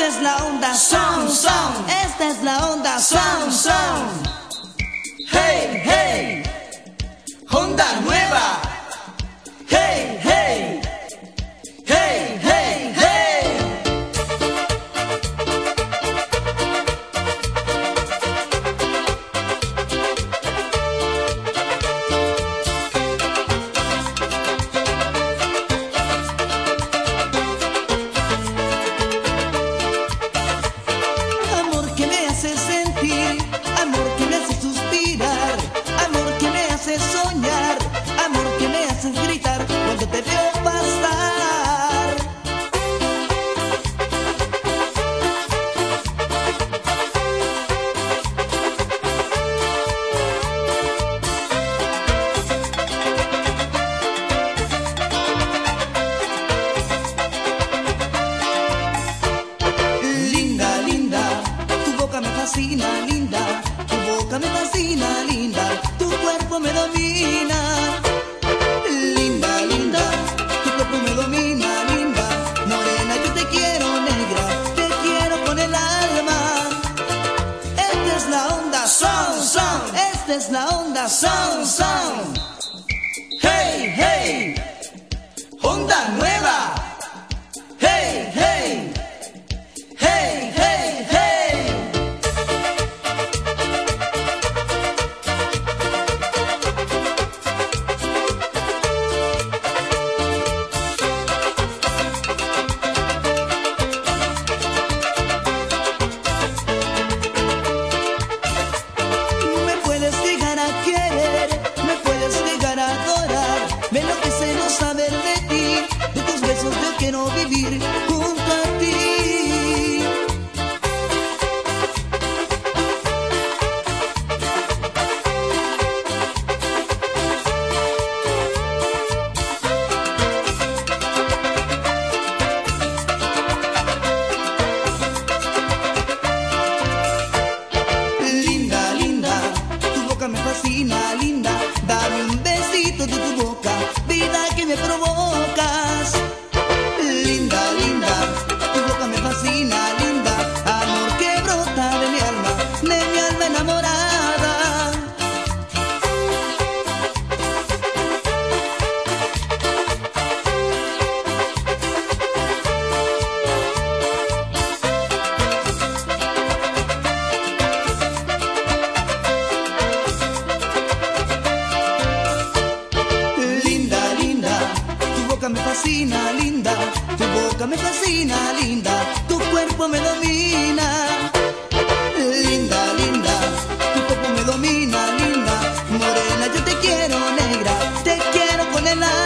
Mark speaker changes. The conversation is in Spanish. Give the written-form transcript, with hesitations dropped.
Speaker 1: Esta es la onda sound, sound. Esta es la onda sound, sound. Hey, hey, onda nueva. Hey, hey, hey, hey, hey. Amor que me hace sentir, amor que me hace suspirar, amor que me hace soñar, amor que me hace gritar cuando te veo pasar. Linda, linda, tu boca me fascina, linda, tu boca me fascina, linda, tu cuerpo me domina. Linda, linda, tu cuerpo me domina, linda, morena yo te quiero, negra, te quiero con el alma. Esta es la onda sound, sound, esta es la onda sound, sound. Hey, hey, onda nueva. Hey, hey. Hey, hey, hey. Me puedes llegar a querer, me puedes llegar a adorar. Me enloquece no saber de ti, de tus besos yo quiero vivir junto a ti. Linda, linda, tu boca me fascina, linda, dame un besito de tu boca, vida que me provocas. Linda, linda, tu boca me fascina, linda, amor que brota de mi alma enamorada. Linda, linda, tu boca me fascina, linda, tu boca me fascina, linda, tu cuerpo me domina. Linda, linda, tu cuerpo me domina, linda, morena yo te quiero, negra, te quiero con el alma.